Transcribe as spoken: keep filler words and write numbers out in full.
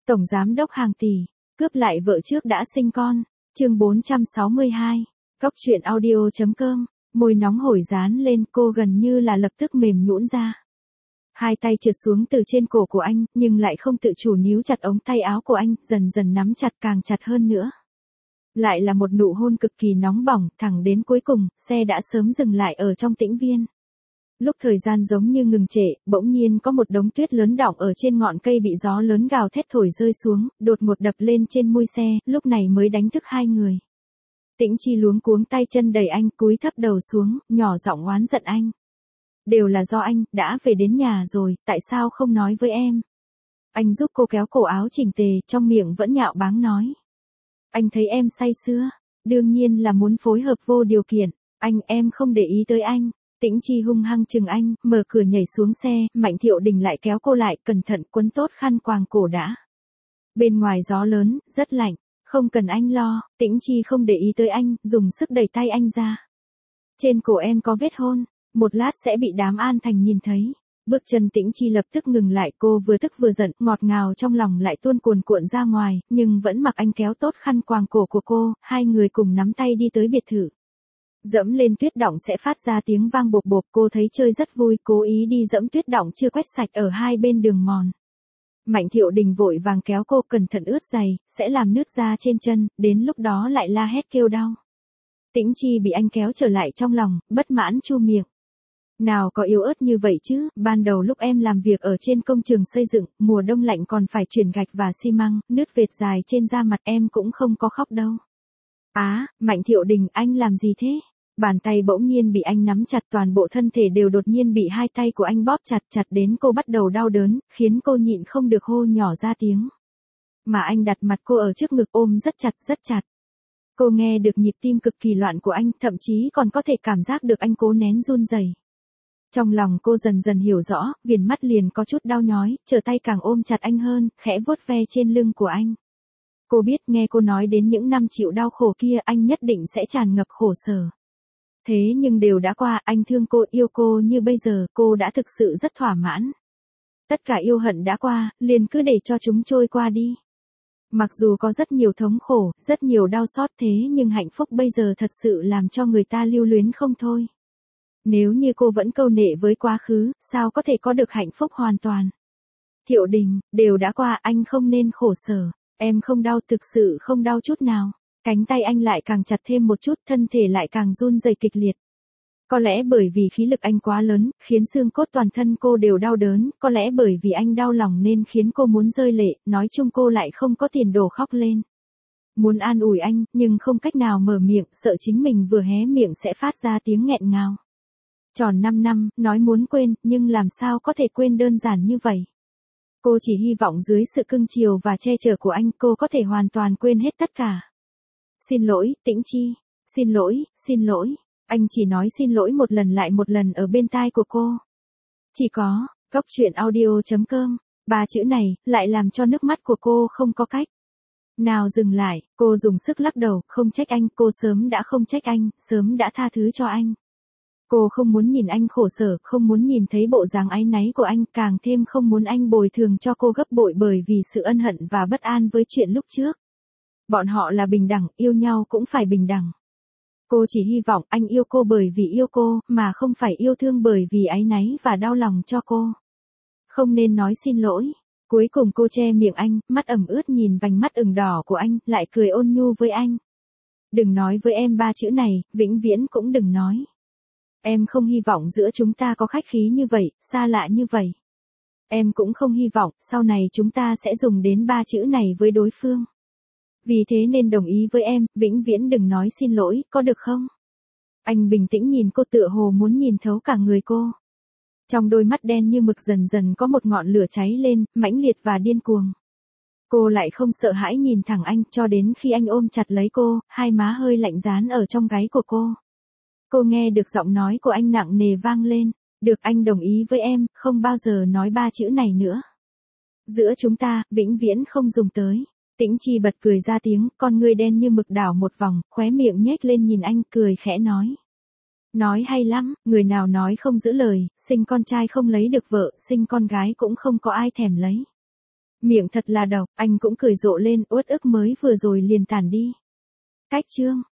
Tổng giám đốc hàng tỷ, cướp lại vợ trước đã sinh con. Chương bốn trăm sáu mươi hai. Cóc truyện audio chấm com. Môi nóng hổi dán lên, cô gần như là lập tức mềm nhũn ra. Hai tay trượt xuống từ trên cổ của anh, nhưng lại không tự chủ níu chặt ống tay áo của anh, dần dần nắm chặt càng chặt hơn nữa. Lại là một nụ hôn cực kỳ nóng bỏng, thẳng đến cuối cùng, xe đã sớm dừng lại ở trong tĩnh viên. Lúc thời gian giống như ngừng trệ, bỗng nhiên có một đống tuyết lớn đọng ở trên ngọn cây bị gió lớn gào thét thổi rơi xuống, đột ngột đập lên trên mui xe, lúc này mới đánh thức hai người. Tĩnh Chi luống cuống tay chân đẩy anh, cúi thấp đầu xuống, nhỏ giọng oán giận anh. Đều là do anh, đã về đến nhà rồi, tại sao không nói với em? Anh giúp cô kéo cổ áo chỉnh tề, trong miệng vẫn nhạo báng nói. Anh thấy em say sưa, đương nhiên là muốn phối hợp vô điều kiện, anh em không để ý tới anh. Tĩnh Chi hung hăng chừng anh, mở cửa nhảy xuống xe, Mạnh Thiệu Đình lại kéo cô lại, cẩn thận quấn tốt khăn quàng cổ đã. Bên ngoài gió lớn, rất lạnh, không cần anh lo. Tĩnh Chi không để ý tới anh, dùng sức đẩy tay anh ra. Trên cổ em có vết hôn, một lát sẽ bị đám An Thành nhìn thấy. Bước chân Tĩnh Chi lập tức ngừng lại, cô vừa tức vừa giận, ngọt ngào trong lòng lại tuôn cuồn cuộn ra ngoài, nhưng vẫn mặc anh kéo tốt khăn quàng cổ của cô, hai người cùng nắm tay đi tới biệt thự. Dẫm lên tuyết đọng sẽ phát ra tiếng vang bộp bộp, cô thấy chơi rất vui, cố ý đi dẫm tuyết đọng chưa quét sạch ở hai bên đường mòn. Mạnh Thiệu Đình vội vàng kéo cô, cẩn thận ướt giày, sẽ làm nứt da trên chân, đến lúc đó lại la hét kêu đau. Tĩnh Chi bị anh kéo trở lại trong lòng, bất mãn chu miệng. Nào có yếu ớt như vậy chứ, ban đầu lúc em làm việc ở trên công trường xây dựng, mùa đông lạnh còn phải chuyển gạch và xi măng, nứt vệt dài trên da mặt em cũng không có khóc đâu. Á, à, Mạnh Thiệu Đình, anh làm gì thế? Bàn tay bỗng nhiên bị anh nắm chặt, toàn bộ thân thể đều đột nhiên bị hai tay của anh bóp chặt, chặt đến cô bắt đầu đau đớn, khiến cô nhịn không được hô nhỏ ra tiếng. Mà anh đặt mặt cô ở trước ngực ôm rất chặt rất chặt. Cô nghe được nhịp tim cực kỳ loạn của anh, thậm chí còn có thể cảm giác được anh cố nén run rẩy. Trong lòng cô dần dần hiểu rõ, viền mắt liền có chút đau nhói, trở tay càng ôm chặt anh hơn, khẽ vuốt ve trên lưng của anh. Cô biết nghe cô nói đến những năm chịu đau khổ kia, anh nhất định sẽ tràn ngập khổ sở. Thế nhưng đều đã qua, anh thương cô, yêu cô như bây giờ, cô đã thực sự rất thỏa mãn. Tất cả yêu hận đã qua, liền cứ để cho chúng trôi qua đi. Mặc dù có rất nhiều thống khổ, rất nhiều đau xót, thế nhưng hạnh phúc bây giờ thật sự làm cho người ta lưu luyến không thôi. Nếu như cô vẫn câu nệ với quá khứ, sao có thể có được hạnh phúc hoàn toàn? Thiệu Đình, đều đã qua, anh không nên khổ sở. Em không đau, thực sự không đau chút nào. Cánh tay anh lại càng chặt thêm một chút, thân thể lại càng run rẩy kịch liệt. Có lẽ bởi vì khí lực anh quá lớn, khiến xương cốt toàn thân cô đều đau đớn, có lẽ bởi vì anh đau lòng nên khiến cô muốn rơi lệ, nói chung cô lại không có tiền đồ khóc lên. Muốn an ủi anh, nhưng không cách nào mở miệng, sợ chính mình vừa hé miệng sẽ phát ra tiếng nghẹn ngào. Tròn năm năm, nói muốn quên, nhưng làm sao có thể quên đơn giản như vậy. Cô chỉ hy vọng dưới sự cưng chiều và che chở của anh, cô có thể hoàn toàn quên hết tất cả. Xin lỗi, Tĩnh Chi. Xin lỗi, xin lỗi. Anh chỉ nói xin lỗi một lần lại một lần ở bên tai của cô. Chỉ có, cóc truyện audio chấm com. Ba chữ này, lại làm cho nước mắt của cô không có cách nào dừng lại. Cô dùng sức lắc đầu, không trách anh, cô sớm đã không trách anh, sớm đã tha thứ cho anh. Cô không muốn nhìn anh khổ sở, không muốn nhìn thấy bộ dáng áy náy của anh, càng thêm không muốn anh bồi thường cho cô gấp bội bởi vì sự ân hận và bất an với chuyện lúc trước. Bọn họ là bình đẳng, yêu nhau cũng phải bình đẳng. Cô chỉ hy vọng anh yêu cô bởi vì yêu cô, mà không phải yêu thương bởi vì áy náy và đau lòng cho cô. Không nên nói xin lỗi. Cuối cùng cô che miệng anh, mắt ẩm ướt nhìn vành mắt ửng đỏ của anh, lại cười ôn nhu với anh. Đừng nói với em ba chữ này, vĩnh viễn cũng đừng nói. Em không hy vọng giữa chúng ta có khách khí như vậy, xa lạ như vậy. Em cũng không hy vọng, sau này chúng ta sẽ dùng đến ba chữ này với đối phương. Vì thế nên đồng ý với em, vĩnh viễn đừng nói xin lỗi, có được không? Anh bình tĩnh nhìn cô, tựa hồ muốn nhìn thấu cả người cô. Trong đôi mắt đen như mực dần dần có một ngọn lửa cháy lên, mãnh liệt và điên cuồng. Cô lại không sợ hãi nhìn thẳng anh, cho đến khi anh ôm chặt lấy cô, hai má hơi lạnh dán ở trong gáy của cô. Cô nghe được giọng nói của anh nặng nề vang lên. Được, anh đồng ý với em, không bao giờ nói ba chữ này nữa. Giữa chúng ta, vĩnh viễn không dùng tới. Tĩnh Chi bật cười ra tiếng, con ngươi đen như mực đảo một vòng, khóe miệng nhếch lên nhìn anh, cười khẽ nói. Nói hay lắm, người nào nói không giữ lời, sinh con trai không lấy được vợ, sinh con gái cũng không có ai thèm lấy. Miệng thật là độc, anh cũng cười rộ lên, uất ức mới vừa rồi liền tản đi. Cách chương